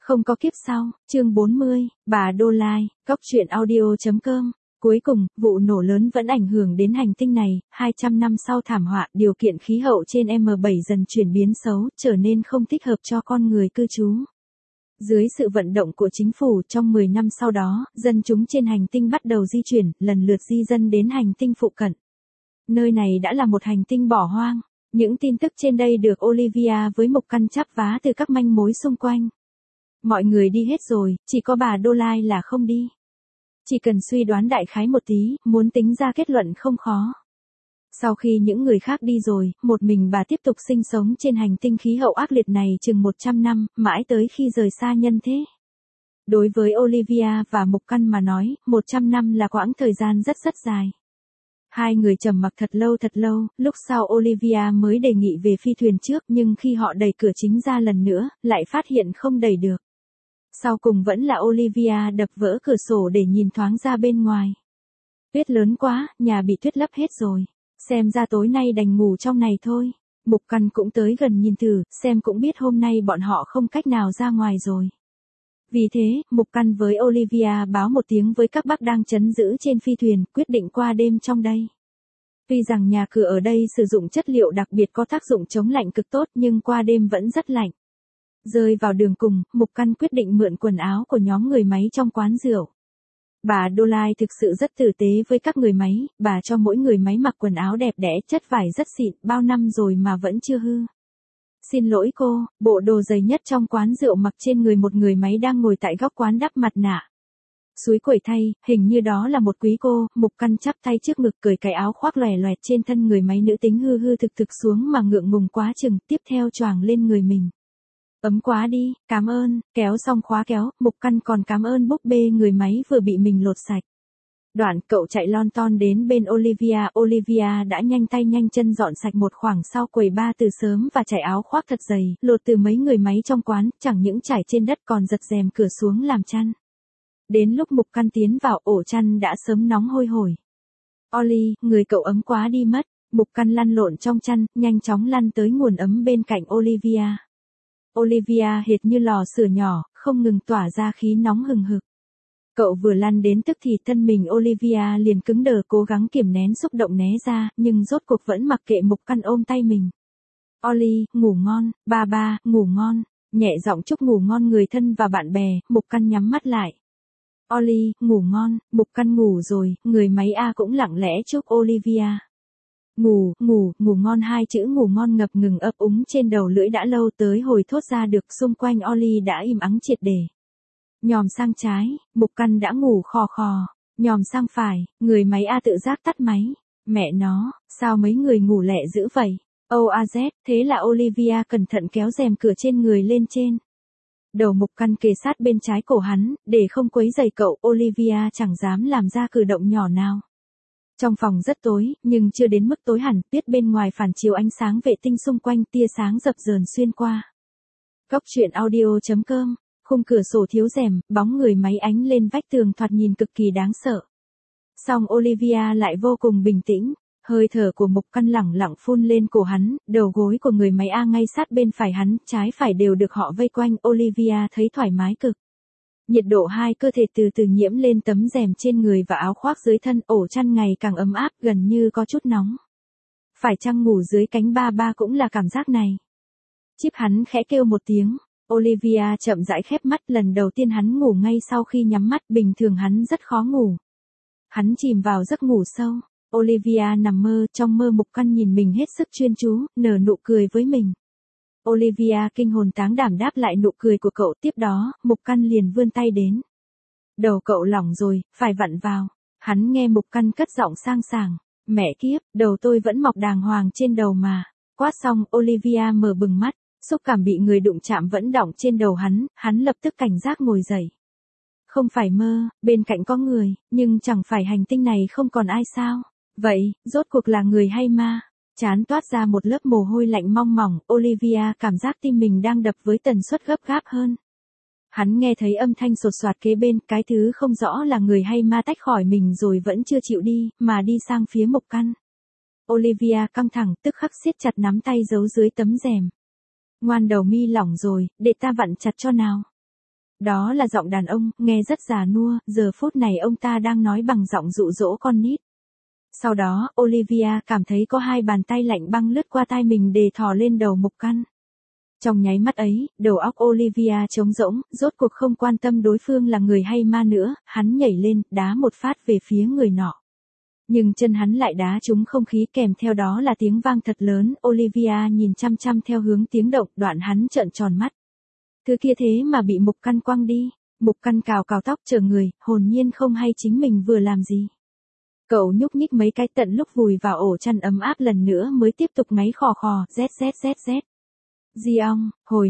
Không có kiếp sau, chương 40, bà Đô Lai, Cóc truyện audio.com. Cuối cùng, vụ nổ lớn vẫn ảnh hưởng đến hành tinh này, 200 năm sau thảm họa, điều kiện khí hậu trên M7 dần chuyển biến xấu, trở nên không thích hợp cho con người cư trú. Dưới sự vận động của chính phủ trong 10 năm sau đó, dân chúng trên hành tinh bắt đầu di chuyển, lần lượt di dân đến hành tinh phụ cận. Nơi này đã là một hành tinh bỏ hoang. Những tin tức trên đây được Olivia với Mục Căn chắp vá từ các manh mối xung quanh. Mọi người đi hết rồi, chỉ có bà Đô Lai là không đi. Chỉ cần suy đoán đại khái một tí, muốn tính ra kết luận không khó. Sau khi những người khác đi rồi, một mình bà tiếp tục sinh sống trên hành tinh khí hậu ác liệt này chừng 100 năm, mãi tới khi rời xa nhân thế. Đối với Olivia và Mục Căn mà nói, 100 năm là quãng thời gian rất dài. Hai người trầm mặc thật lâu, lúc sau Olivia mới đề nghị về phi thuyền trước, nhưng khi họ đẩy cửa chính ra lần nữa, lại phát hiện không đẩy được. Sau cùng vẫn là Olivia đập vỡ cửa sổ để nhìn thoáng ra bên ngoài. Tuyết lớn quá, nhà bị tuyết lấp hết rồi. Xem ra tối nay đành ngủ trong này thôi. Mục Căn cũng tới gần nhìn thử, xem cũng biết hôm nay bọn họ không cách nào ra ngoài rồi. Vì thế, Mục Căn với Olivia báo một tiếng với các bác đang trấn giữ trên phi thuyền, quyết định qua đêm trong đây. Tuy rằng nhà cửa ở đây sử dụng chất liệu đặc biệt có tác dụng chống lạnh cực tốt, nhưng qua đêm vẫn rất lạnh. Rơi vào đường cùng, Mục Căn quyết định mượn quần áo của nhóm người máy trong quán rượu. Bà Đô Lai thực sự rất tử tế với các người máy, bà cho mỗi người máy mặc quần áo đẹp đẽ, chất vải rất xịn, bao năm rồi mà vẫn chưa hư. Xin lỗi cô, bộ đồ dày nhất trong quán rượu mặc trên người một người máy đang ngồi tại góc quán đắp mặt nạ. Xúi quẩy thay, hình như đó là một quý cô. Mục Căn chắp tay trước ngực cởi cái áo khoác lòe loẹt trên thân người máy nữ tính hư thực xuống mà ngượng ngùng quá chừng, tiếp theo choàng lên người mình. Ấm quá đi, cảm ơn, kéo xong khóa kéo, Mục Căn còn cảm ơn búp bê người máy vừa bị mình lột sạch. Đoạn cậu chạy lon ton đến bên Olivia đã nhanh tay nhanh chân dọn sạch một khoảng sau quầy bar từ sớm và trải áo khoác thật dày, lột từ mấy người máy trong quán, chẳng những trải trên đất còn giật rèm cửa xuống làm chăn. Đến lúc Mục Căn tiến vào, ổ chăn đã sớm nóng hôi hổi. Oli, người cậu ấm quá đi mất. Mục Căn lăn lộn trong chăn, nhanh chóng lăn tới nguồn ấm bên cạnh Olivia. Olivia hệt như lò sưởi nhỏ, không ngừng tỏa ra khí nóng hừng hực. Cậu vừa lăn đến tức thì thân mình Olivia liền cứng đờ, cố gắng kiềm nén xúc động né ra, nhưng rốt cuộc vẫn mặc kệ Mục Căn ôm tay mình. Oli, ngủ ngon, ba, ngủ ngon. Nhẹ giọng chúc ngủ ngon người thân và bạn bè. Mục Căn nhắm mắt lại. Oli, ngủ ngon. Mục Căn ngủ rồi, người máy A cũng lặng lẽ chúc Olivia. Ngủ ngon, hai chữ ngủ ngon ngập ngừng ấp úng trên đầu lưỡi đã lâu, tới hồi thốt ra được, xung quanh Oli đã im ắng triệt để. Nhòm sang trái, Mục Căn đã ngủ khò khò. Nhòm sang phải, người máy A tự giác tắt máy. Mẹ nó, sao mấy người ngủ lẹ dữ vậy? OAZ, thế là Olivia cẩn thận kéo rèm cửa trên người lên trên. Đầu Mục Căn kề sát bên trái cổ hắn, để không quấy rầy cậu, Olivia chẳng dám làm ra cử động nhỏ nào. Trong phòng rất tối, nhưng chưa đến mức tối hẳn, tuyết bên ngoài phản chiếu ánh sáng vệ tinh xung quanh, tia sáng dập dờn xuyên qua. Cóc truyện audio.com, khung cửa sổ thiếu rèm, bóng người máy ánh lên vách tường thoạt nhìn cực kỳ đáng sợ. Song Olivia lại vô cùng bình tĩnh, hơi thở của Mục Căn lẳng lặng phun lên cổ hắn, đầu gối của người máy A ngay sát bên phải hắn, trái phải đều được họ vây quanh, Olivia thấy thoải mái cực. Nhiệt độ hai cơ thể từ từ nhiễm lên tấm rèm trên người và áo khoác dưới thân, ổ chăn ngày càng ấm áp, gần như có chút nóng. Phải chăng ngủ dưới cánh ba cũng là cảm giác này? Chíp, hắn khẽ kêu một tiếng. Olivia chậm rãi khép mắt, lần đầu tiên hắn ngủ ngay sau khi nhắm mắt, bình thường hắn rất khó ngủ. Hắn chìm vào giấc ngủ sâu. Olivia nằm mơ, trong mơ Mục Căn nhìn mình hết sức chuyên chú, nở nụ cười với mình. Olivia kinh hồn táng đảm đáp lại nụ cười của cậu, tiếp đó, Mục Căn liền vươn tay đến. Đầu cậu lỏng rồi, phải vặn vào. Hắn nghe Mục Căn cất giọng sang sảng. Mẹ kiếp, đầu tôi vẫn mọc đàng hoàng trên đầu mà. Quát xong, Olivia mở bừng mắt, xúc cảm bị người đụng chạm vẫn đọng trên đầu hắn lập tức cảnh giác ngồi dậy. Không phải mơ, bên cạnh có người, nhưng chẳng phải hành tinh này không còn ai sao? Vậy, rốt cuộc là người hay ma? Chán toát ra một lớp mồ hôi lạnh mong mỏng, Olivia cảm giác tim mình đang đập với tần suất gấp gáp hơn. Hắn nghe thấy âm thanh sột soạt kế bên, cái thứ không rõ là người hay ma tách khỏi mình rồi vẫn chưa chịu đi, mà đi sang phía Mục Căn. Olivia căng thẳng, tức khắc siết chặt nắm tay giấu dưới tấm rèm. Ngoan, đầu mi lỏng rồi, để ta vặn chặt cho nào. Đó là giọng đàn ông, nghe rất già nua, giờ phút này ông ta đang nói bằng giọng dụ dỗ con nít. Sau đó, Olivia cảm thấy có hai bàn tay lạnh băng lướt qua tai mình để thò lên đầu Mục Căn. Trong nháy mắt ấy, đầu óc Olivia trống rỗng, rốt cuộc không quan tâm đối phương là người hay ma nữa, hắn nhảy lên, đá một phát về phía người nọ. Nhưng chân hắn lại đá trúng không khí, kèm theo đó là tiếng vang thật lớn. Olivia nhìn chăm chăm theo hướng tiếng động, đoạn hắn trợn tròn mắt. Thứ kia thế mà bị Mục Căn quăng đi. Mục Căn cào cào tóc chờ người, hồn nhiên không hay chính mình vừa làm gì. Cậu nhúc nhích mấy cái tận lúc vùi vào ổ chăn ấm áp lần nữa mới tiếp tục ngáy khò khò, z. Giong,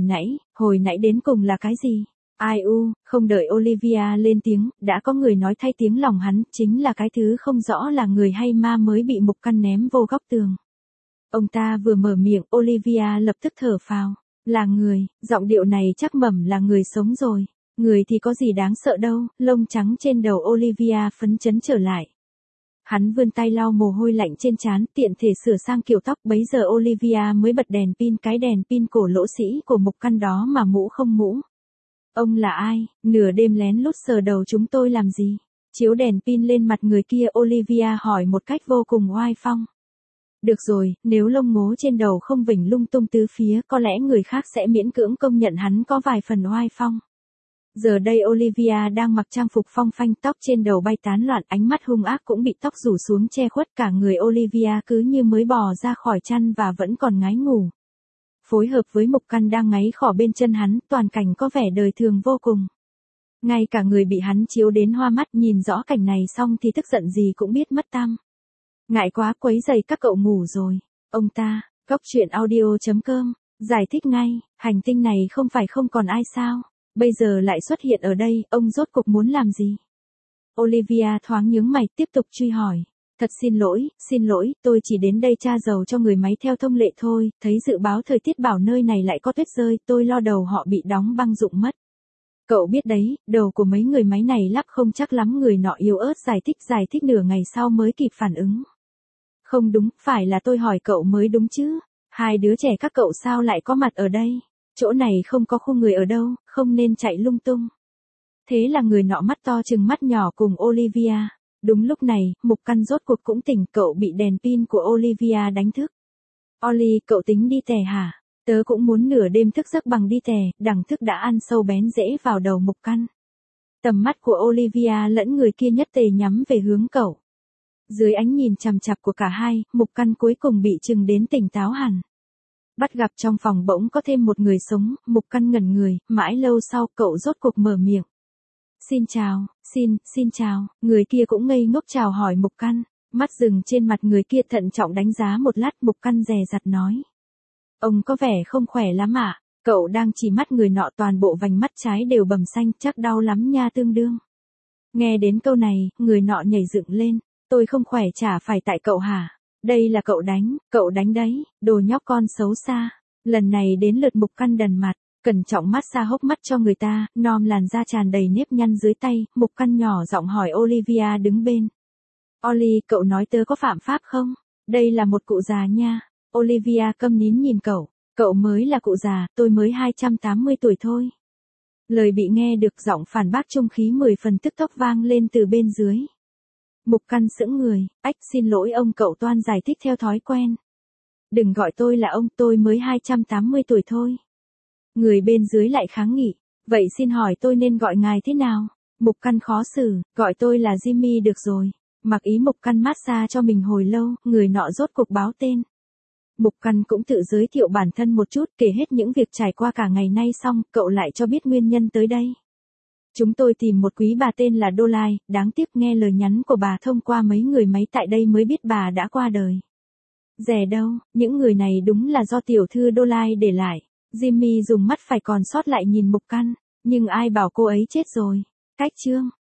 hồi nãy đến cùng là cái gì? Ai u, không đợi Olivia lên tiếng, đã có người nói thay tiếng lòng hắn, chính là cái thứ không rõ là người hay ma mới bị Mục Căn ném vô góc tường. Ông ta vừa mở miệng, Olivia lập tức thở phào. Là người, giọng điệu này chắc mẩm là người sống rồi. Người thì có gì đáng sợ đâu, lông trắng trên đầu Olivia phấn chấn trở lại. Hắn vươn tay lau mồ hôi lạnh trên trán, tiện thể sửa sang kiểu tóc, bấy giờ Olivia mới bật đèn pin, cái đèn pin cổ lỗ sĩ của Mục Căn đó mà mũ không mũ. Ông là ai, nửa đêm lén lút sờ đầu chúng tôi làm gì? Chiếu đèn pin lên mặt người kia, Olivia hỏi một cách vô cùng oai phong. Được rồi, nếu lông ngố trên đầu không vểnh lung tung tứ phía, có lẽ người khác sẽ miễn cưỡng công nhận hắn có vài phần oai phong. Giờ đây Olivia đang mặc trang phục phong phanh, tóc trên đầu bay tán loạn, ánh mắt hung ác cũng bị tóc rủ xuống che khuất, cả người Olivia cứ như mới bò ra khỏi chăn và vẫn còn ngái ngủ. Phối hợp với Mục Căn đang ngáy khò bên chân hắn, toàn cảnh có vẻ đời thường vô cùng. Ngay cả người bị hắn chiếu đến hoa mắt, nhìn rõ cảnh này xong thì tức giận gì cũng biết mất tăm. Ngại quá, quấy rầy các cậu ngủ rồi. Ông ta, Cóc Truyện Audio.com, giải thích ngay, hành tinh này không phải không còn ai sao? Bây giờ lại xuất hiện ở đây, ông rốt cuộc muốn làm gì? Olivia thoáng nhướng mày, tiếp tục truy hỏi. Thật xin lỗi, tôi chỉ đến đây tra dầu cho người máy theo thông lệ thôi, thấy dự báo thời tiết bảo nơi này lại có tuyết rơi, tôi lo đầu họ bị đóng băng rụng mất. Cậu biết đấy, đầu của mấy người máy này lắp không chắc lắm, người nọ yếu ớt giải thích nửa ngày sau mới kịp phản ứng. Không đúng, phải là tôi hỏi cậu mới đúng chứ. Hai đứa trẻ các cậu sao lại có mặt ở đây? Chỗ này không có khu người ở đâu, không nên chạy lung tung. Thế là người nọ mắt to trừng mắt nhỏ cùng Olivia. Đúng lúc này, Mục Căn rốt cuộc cũng tỉnh, cậu bị đèn pin của Olivia đánh thức. Oli, cậu tính đi tè hả? Tớ cũng muốn nửa đêm thức giấc bằng đi tè, đằng thức đã ăn sâu bén rễ vào đầu Mục Căn. Tầm mắt của Olivia lẫn người kia nhất tề nhắm về hướng cậu. Dưới ánh nhìn chằm chặp của cả hai, Mục Căn cuối cùng bị chừng đến tỉnh táo hẳn. Bắt gặp trong phòng bỗng có thêm một người sống, Mục Căn ngẩn người, mãi lâu sau cậu rốt cuộc mở miệng. Xin chào, xin chào, người kia cũng ngây ngốc chào hỏi Mục Căn, mắt dừng trên mặt người kia thận trọng đánh giá một lát, Mục Căn dè dặt nói. Ông có vẻ không khỏe lắm ạ, cậu đang chỉ mắt người nọ, toàn bộ vành mắt trái đều bầm xanh, chắc đau lắm nha tương đương. Nghe đến câu này, người nọ nhảy dựng lên, tôi không khỏe chả phải tại cậu hả? Đây là cậu đánh đấy, đồ nhóc con xấu xa. Lần này đến lượt Mục Căn đần mặt, cẩn trọng massage hốc mắt cho người ta, nom làn da tràn đầy nếp nhăn dưới tay, Mục Căn nhỏ giọng hỏi Olivia đứng bên. Oli, cậu nói tớ có phạm pháp không? Đây là một cụ già nha. Olivia câm nín nhìn cậu mới là cụ già, tôi mới 280 tuổi thôi. Lời bị nghe được, giọng phản bác trung khí 10 phần tức tốc vang lên từ bên dưới. Mục Căn sững người, xin lỗi ông, cậu toan giải thích theo thói quen. Đừng gọi tôi là ông, tôi mới 280 tuổi thôi. Người bên dưới lại kháng nghị, vậy xin hỏi tôi nên gọi ngài thế nào? Mục Căn khó xử, gọi tôi là Jimmy được rồi. Mặc ý Mục Căn massage cho mình hồi lâu, người nọ rốt cuộc báo tên. Mục Căn cũng tự giới thiệu bản thân một chút, kể hết những việc trải qua cả ngày nay xong, cậu lại cho biết nguyên nhân tới đây. Chúng tôi tìm một quý bà tên là Đô Lai, đáng tiếc nghe lời nhắn của bà thông qua mấy người máy tại đây mới biết bà đã qua đời. Rẻ đâu, những người này đúng là do tiểu thư Đô Lai để lại. Jimmy dùng mắt phải còn sót lại nhìn Mục Căn, nhưng ai bảo cô ấy chết rồi. Cách chương.